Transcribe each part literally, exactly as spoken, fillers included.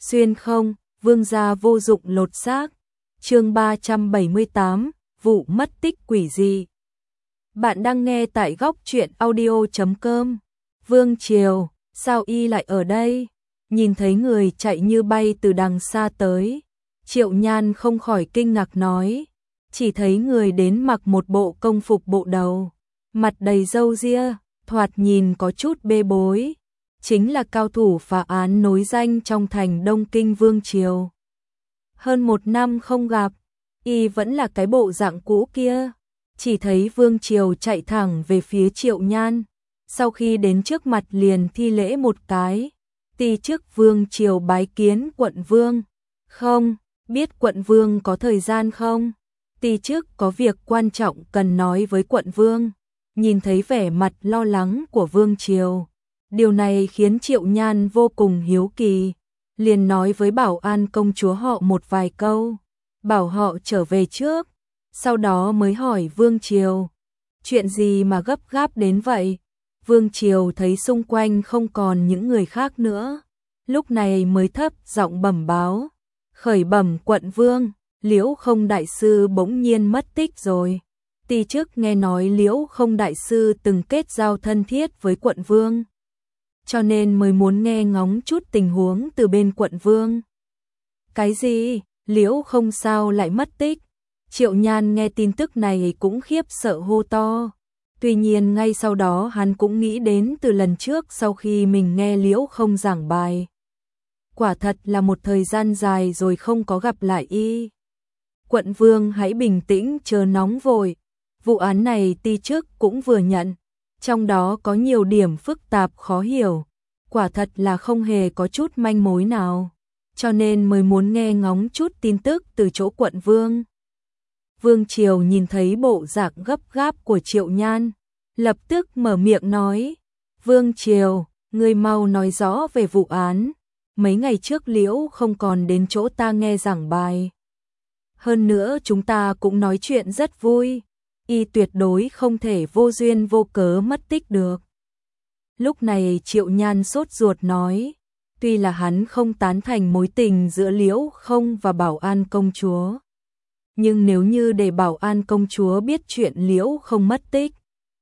xuyên không, vương gia vô dụng lột xác. Chương ba trăm bảy mươi tám, vụ mất tích quỷ dị. Bạn đang nghe tại góc truyện audio chấm com. Vương Triều, sao y lại ở đây? Nhìn thấy người chạy như bay từ đằng xa tới, Triệu Nhan không khỏi kinh ngạc nói, chỉ thấy người đến mặc một bộ công phục bộ đầu, mặt đầy râu ria, thoạt nhìn có chút bê bối, chính là cao thủ phá án nối danh trong thành Đông Kinh Vương Triều. Hơn một năm không gặp, y vẫn là cái bộ dạng cũ kia. Chỉ thấy Vương Triều chạy thẳng về phía Triệu Nhan, sau khi đến trước mặt liền thi lễ một cái. Ti trước Vương Triều bái kiến quận vương. Không, biết quận vương có thời gian không? Ti trước có việc quan trọng cần nói với quận vương. Nhìn thấy vẻ mặt lo lắng của Vương Triều, điều này khiến Triệu Nhan vô cùng hiếu kỳ, liền nói với bảo an công chúa họ một vài câu, bảo họ trở về trước, sau đó mới hỏi Vương Triều, chuyện gì mà gấp gáp đến vậy? Vương Triều thấy xung quanh không còn những người khác nữa, lúc này mới thấp giọng bẩm báo, khởi bẩm quận vương, Liễu Không đại sư bỗng nhiên mất tích rồi. Ti trước nghe nói Liễu Không đại sư từng kết giao thân thiết với quận vương, cho nên mới muốn nghe ngóng chút tình huống từ bên quận vương. Cái gì? Liễu Không sao lại mất tích? Triệu Nhan nghe tin tức này cũng khiếp sợ hô to. Tuy nhiên ngay sau đó hắn cũng nghĩ đến từ lần trước sau khi mình nghe Liễu Không giảng bài. Quả thật là một thời gian dài rồi không có gặp lại y. Quận vương hãy bình tĩnh chờ nóng vội. Vụ án này ti trước cũng vừa nhận, trong đó có nhiều điểm phức tạp khó hiểu. Quả thật là không hề có chút manh mối nào, cho nên mới muốn nghe ngóng chút tin tức từ chỗ quận vương. Vương Triều nhìn thấy bộ dạng gấp gáp của Triệu Nhan, lập tức mở miệng nói, Vương Triều, ngươi mau nói rõ về vụ án. Mấy ngày trước Liễu Không còn đến chỗ ta nghe giảng bài. Hơn nữa chúng ta cũng nói chuyện rất vui, y tuyệt đối không thể vô duyên vô cớ mất tích được. Lúc này Triệu Nhan sốt ruột nói, tuy là hắn không tán thành mối tình giữa Liễu Không và Bảo An công chúa, nhưng nếu như để Bảo An công chúa biết chuyện Liễu Không mất tích,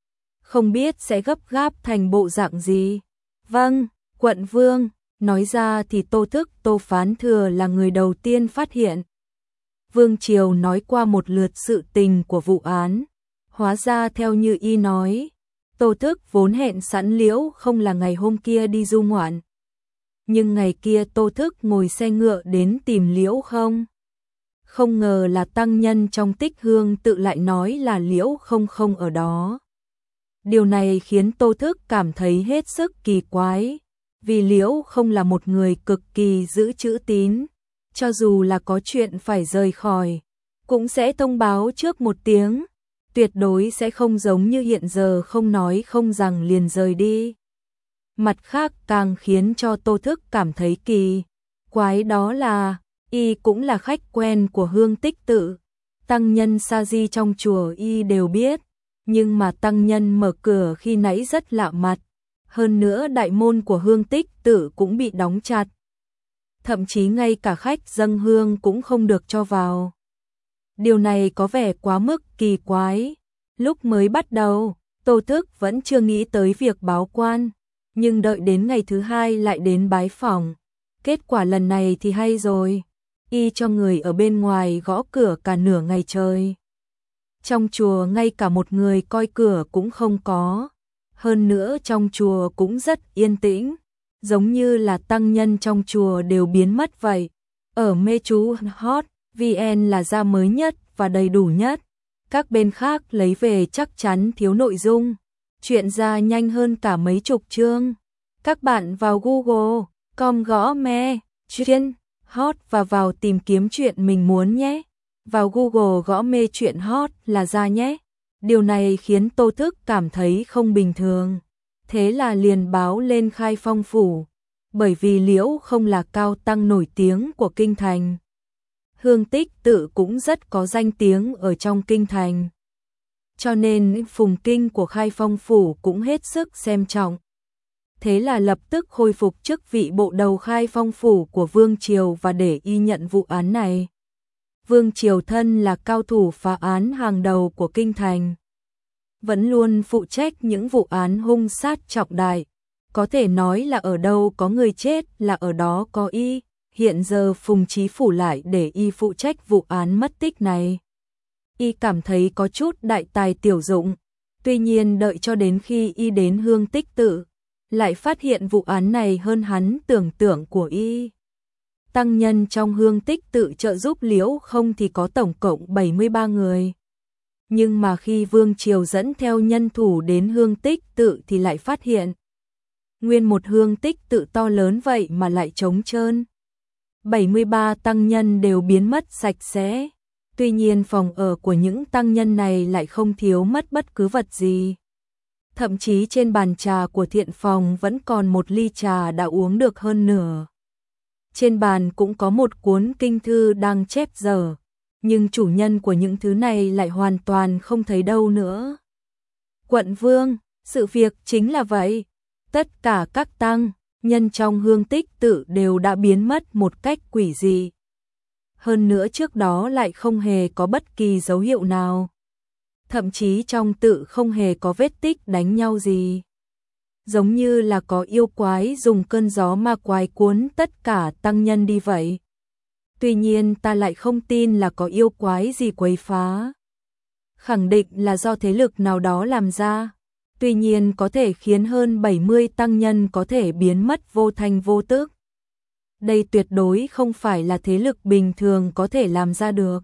không biết sẽ gấp gáp thành bộ dạng gì. Vâng, quận vương. Nói ra thì Tô Thức Tô Phán Thừa là người đầu tiên phát hiện. Vương Triều nói qua một lượt sự tình của vụ án. Hóa ra theo như y nói, Tô Thức vốn hẹn sẵn Liễu Không là ngày hôm kia đi du ngoạn. Nhưng ngày kia Tô Thức ngồi xe ngựa đến tìm Liễu Không. Không ngờ là tăng nhân trong Tích Hương tự lại nói là Liễu Không không ở đó. Điều này khiến Tô Thức cảm thấy hết sức kỳ quái. Vì Liễu Không là một người cực kỳ giữ chữ tín, cho dù là có chuyện phải rời khỏi, cũng sẽ thông báo trước một tiếng, tuyệt đối sẽ không giống như hiện giờ không nói không rằng liền rời đi. Mặt khác càng khiến cho Tô Thức cảm thấy kỳ quái đó là, y cũng là khách quen của Hương Tích Tự, tăng nhân sa di trong chùa y đều biết, nhưng mà tăng nhân mở cửa khi nãy rất lạ mặt. Hơn nữa đại môn của Hương Tích Tự cũng bị đóng chặt. Thậm chí ngay cả khách dâng hương cũng không được cho vào. Điều này có vẻ quá mức kỳ quái. Lúc mới bắt đầu, Tô Thức vẫn chưa nghĩ tới việc báo quan, nhưng đợi đến ngày thứ hai lại đến bái phỏng. Kết quả lần này thì hay rồi, y cho người ở bên ngoài gõ cửa cả nửa ngày trời. Trong chùa ngay cả một người coi cửa cũng không có. Hơn nữa trong chùa cũng rất yên tĩnh, giống như là tăng nhân trong chùa đều biến mất vậy. Ở mê chú hot vê en là ra mới nhất và đầy đủ nhất. Các bên khác lấy về chắc chắn thiếu nội dung. Chuyện ra nhanh hơn cả mấy chục chương. Các bạn vào Google chấm com gõ me, chuyện hot và vào tìm kiếm chuyện mình muốn nhé. Vào Google gõ mê chuyện hot là ra nhé. Điều này khiến Tô Thức cảm thấy không bình thường. Thế là liền báo lên Khai Phong phủ. Bởi vì Liễu Không là cao tăng nổi tiếng của kinh thành. Hương Tích Tự cũng rất có danh tiếng ở trong kinh thành. Cho nên phùng kinh của Khai Phong phủ cũng hết sức xem trọng. thế là lập tức khôi phục chức vị bộ đầu khai phong phủ của Vương Triều và để y nhận vụ án này. Vương Triều thân là cao thủ phá án hàng đầu của kinh thành, vẫn luôn phụ trách những vụ án hung sát trọng đại, có thể nói là ở đâu có người chết là ở đó có y. Hiện giờ Phùng Chí Phủ lại để y phụ trách vụ án mất tích này. Y cảm thấy có chút đại tài tiểu dụng, tuy nhiên đợi cho đến khi y đến Hương Tích Tự, lại phát hiện vụ án này hơn hắn tưởng tượng của y. Tăng nhân trong Hương Tích Tự trợ giúp Liễu Không thì có tổng cộng bảy mươi ba người. Nhưng mà khi Vương Triều dẫn theo nhân thủ đến Hương Tích Tự thì lại phát hiện nguyên một Hương Tích Tự to lớn vậy mà lại trống trơn. bảy mươi ba tăng nhân đều biến mất sạch sẽ. Tuy nhiên phòng ở của những tăng nhân này lại không thiếu mất bất cứ vật gì. Thậm chí trên bàn trà của thiện phòng vẫn còn một ly trà đã uống được hơn nửa. Trên bàn cũng có một cuốn kinh thư đang chép dở, nhưng chủ nhân của những thứ này lại hoàn toàn không thấy đâu nữa. Quận Vương, sự việc chính là vậy. Tất cả các tăng nhân trong Hương Tích Tự đều đã biến mất một cách quỷ dị. Hơn nữa trước đó lại không hề có bất kỳ dấu hiệu nào. Thậm chí trong tự không hề có vết tích đánh nhau gì. Giống như là có yêu quái dùng cơn gió ma quái cuốn tất cả tăng nhân đi vậy. Tuy nhiên ta lại không tin là có yêu quái gì quấy phá. Khẳng định là do thế lực nào đó làm ra. Tuy nhiên có thể khiến hơn bảy mươi tăng nhân có thể biến mất vô thanh vô tức. Đây tuyệt đối không phải là thế lực bình thường có thể làm ra được.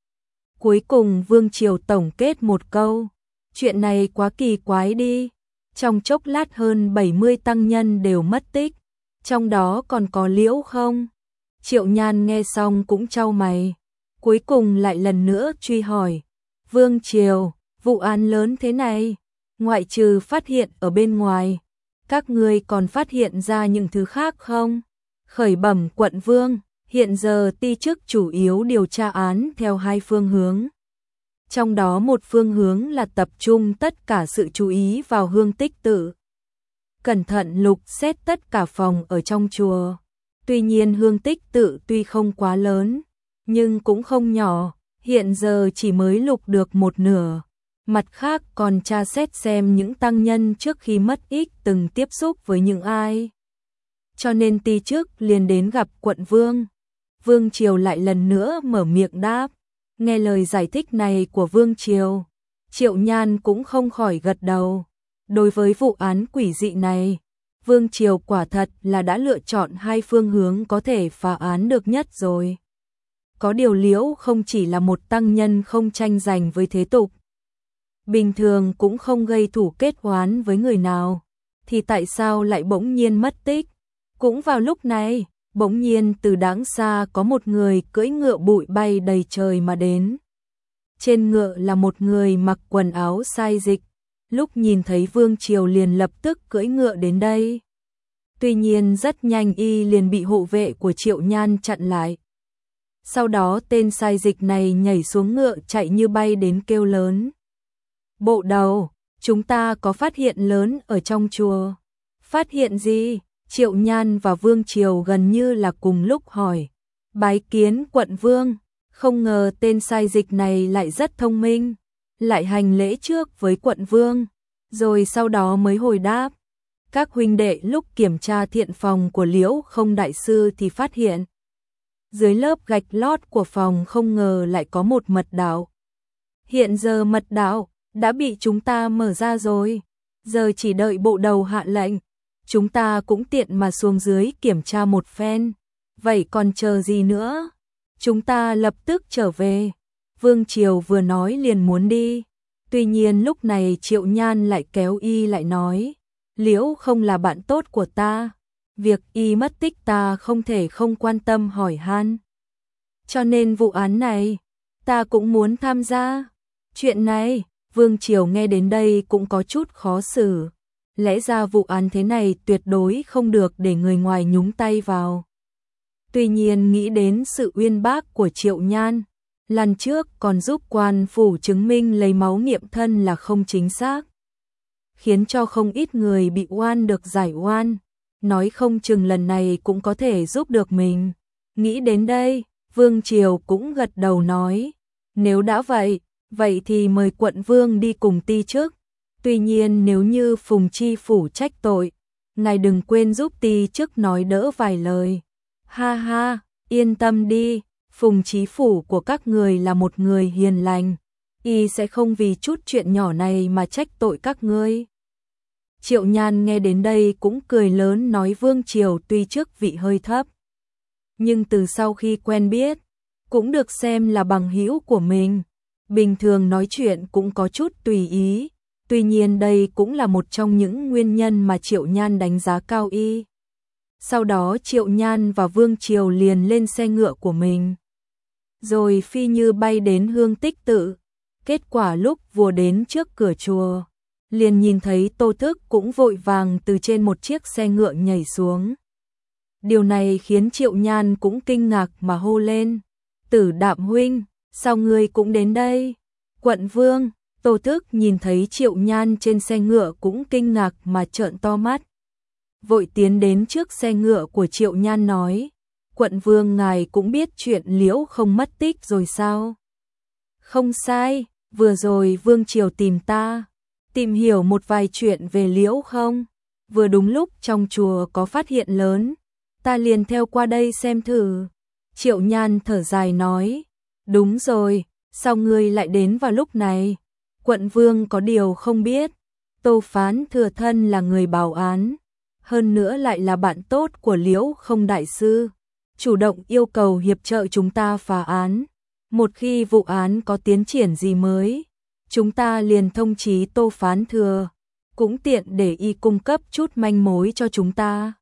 Cuối cùng Vương Triều tổng kết một câu, chuyện này quá kỳ quái đi. Trong chốc lát hơn bảy mươi tăng nhân đều mất tích, trong đó còn có Liễu Không. Triệu Nhan nghe xong cũng chau mày, cuối cùng lại lần nữa truy hỏi, Vương Triều, vụ án lớn thế này, ngoại trừ phát hiện ở bên ngoài, các ngươi còn phát hiện ra những thứ khác không? Khởi bẩm quận Vương, hiện giờ ty chức chủ yếu điều tra án theo hai phương hướng. Trong đó một phương hướng là tập trung tất cả sự chú ý vào Hương Tích Tự. Cẩn thận lục xét tất cả phòng ở trong chùa. Tuy nhiên Hương Tích Tự tuy không quá lớn, nhưng cũng không nhỏ, hiện giờ chỉ mới lục được một nửa. Mặt khác còn tra xét xem những tăng nhân trước khi mất tích từng tiếp xúc với những ai. Cho nên ty chức liền đến gặp quận Vương. Vương Triều lại lần nữa mở miệng đáp. Nghe lời giải thích này của Vương Triều, Triệu Nhan cũng không khỏi gật đầu. Đối với vụ án quỷ dị này, Vương Triều quả thật là đã lựa chọn hai phương hướng có thể phá án được nhất rồi. Có điều Liễu Không chỉ là một tăng nhân không tranh giành với thế tục, bình thường cũng không gây thủ kết oán với người nào, thì tại sao lại bỗng nhiên mất tích? Cũng vào lúc này, bỗng nhiên từ đàng xa có một người cưỡi ngựa bụi bay đầy trời mà đến. Trên ngựa là một người mặc quần áo sai dịch, lúc nhìn thấy Vương Triều liền lập tức cưỡi ngựa đến đây. Tuy nhiên rất nhanh y liền bị hộ vệ của Triệu Nhan chặn lại. Sau đó tên sai dịch này nhảy xuống ngựa chạy như bay đến kêu lớn. Bộ đầu, chúng ta có phát hiện lớn ở trong chùa. Phát hiện gì? Triệu Nhan và Vương Triều gần như là cùng lúc hỏi. Bái kiến quận Vương, không ngờ tên sai dịch này lại rất thông minh, lại hành lễ trước với quận Vương, rồi sau đó mới hồi đáp. Các huynh đệ lúc kiểm tra thiện phòng của Liễu Không đại sư thì phát hiện, dưới lớp gạch lót của phòng không ngờ lại có một mật đạo. Hiện giờ mật đạo đã bị chúng ta mở ra rồi, giờ chỉ đợi bộ đầu hạ lệnh. Chúng ta cũng tiện mà xuống dưới kiểm tra một phen. Vậy còn chờ gì nữa? Chúng ta lập tức trở về. Vương Triều vừa nói liền muốn đi. Tuy nhiên lúc này Triệu Nhan lại kéo y lại nói. Liễu Không là bạn tốt của ta. Việc y mất tích ta không thể không quan tâm hỏi han. Cho nên vụ án này, ta cũng muốn tham gia. Chuyện này, Vương Triều nghe đến đây cũng có chút khó xử. Lẽ ra vụ án thế này tuyệt đối không được để người ngoài nhúng tay vào. Tuy nhiên nghĩ đến sự uyên bác của Triệu Nhan, lần trước còn giúp quan phủ chứng minh lấy máu nghiệm thân là không chính xác. khiến cho không ít người bị oan được giải oan, nói không chừng lần này cũng có thể giúp được mình. Nghĩ đến đây, Vương Triều cũng gật đầu nói, nếu đã vậy, vậy thì mời quận vương đi cùng ti chức. Tuy nhiên nếu như Phùng Chi phủ trách tội, ngài đừng quên giúp ti chức nói đỡ vài lời. Ha ha, yên tâm đi, Phùng Chí phủ của các người là một người hiền lành, y sẽ không vì chút chuyện nhỏ này mà trách tội các ngươi. Triệu Nhan nghe đến đây cũng cười lớn nói Vương Triều tuy chức vị hơi thấp, nhưng từ sau khi quen biết, cũng được xem là bằng hữu của mình. Bình thường nói chuyện cũng có chút tùy ý, tuy nhiên đây cũng là một trong những nguyên nhân mà Triệu Nhan đánh giá cao y. Sau đó Triệu Nhan và Vương Triều liền lên xe ngựa của mình, rồi phi như bay đến Hương Tích Tự. Kết quả lúc vừa đến trước cửa chùa, liền nhìn thấy Tô Thức cũng vội vàng từ trên một chiếc xe ngựa nhảy xuống. Điều này khiến Triệu Nhan cũng kinh ngạc mà hô lên, Tử Đạm huynh, sao ngươi cũng đến đây? Quận vương, Tô Thức nhìn thấy Triệu Nhan trên xe ngựa cũng kinh ngạc mà trợn to mắt. Vội tiến đến trước xe ngựa của Triệu Nhan nói, quận vương ngài cũng biết chuyện Liễu không mất tích rồi sao? Không sai, vừa rồi Vương Triều tìm ta, tìm hiểu một vài chuyện về Liễu không? Vừa đúng lúc trong chùa có phát hiện lớn, ta liền theo qua đây xem thử. Triệu Nhan thở dài nói, đúng rồi, sao ngươi lại đến vào lúc này? Quận vương có điều không biết, Tô Phán Thừa thân là người báo án, hơn nữa lại là bạn tốt của Liễu không đại sư, chủ động yêu cầu hiệp trợ chúng ta phá án. Một khi vụ án có tiến triển gì mới, chúng ta liền thông chí Tô Phán Thừa, cũng tiện để y cung cấp chút manh mối cho chúng ta.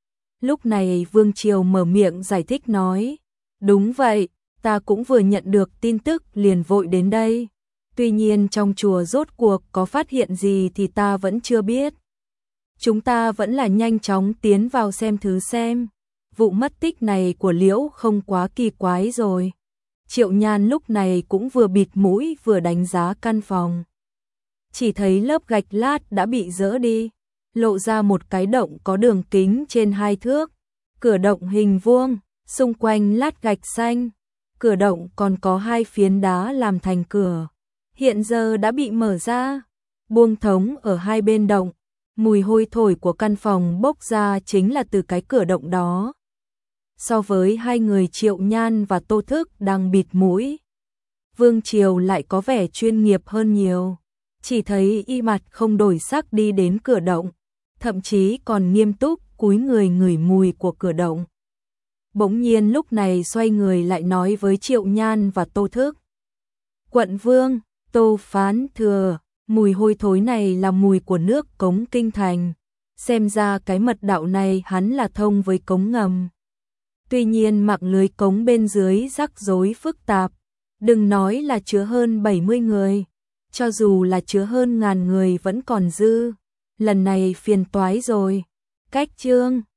Lúc này Vương Triều mở miệng giải thích nói, đúng vậy, ta cũng vừa nhận được tin tức liền vội đến đây. Tuy nhiên trong chùa rốt cuộc có phát hiện gì thì ta vẫn chưa biết. Chúng ta vẫn là nhanh chóng tiến vào xem thứ xem. Vụ mất tích này của Liễu không quá kỳ quái rồi. Triệu Nhan lúc này cũng vừa bịt mũi vừa đánh giá căn phòng. Chỉ thấy lớp gạch lát đã bị dỡ đi, lộ ra một cái động có đường kính trên hai thước. Cửa động hình vuông, xung quanh lát gạch xanh. Cửa động còn có hai phiến đá làm thành cửa, hiện giờ đã bị mở ra. Buông thống ở hai bên động, mùi hôi thổi của căn phòng bốc ra chính là từ cái cửa động đó. So với hai người Triệu Nhan và Tô Thức đang bịt mũi, Vương Triều lại có vẻ chuyên nghiệp hơn nhiều. Chỉ thấy y mặt không đổi sắc đi đến cửa động, thậm chí còn nghiêm túc cúi người ngửi mùi của cửa động. Bỗng nhiên lúc này xoay người lại nói với Triệu Nhan và Tô Thức, quận vương, Tô Phán Thừa, mùi hôi thối này là mùi của nước cống kinh thành, xem ra cái mật đạo này hắn là thông với cống ngầm. Tuy nhiên mạng lưới cống bên dưới rắc rối phức tạp, đừng nói là chứa hơn bảy mươi người, cho dù là chứa hơn ngàn người vẫn còn dư. Lần này phiền toái rồi. Cách chương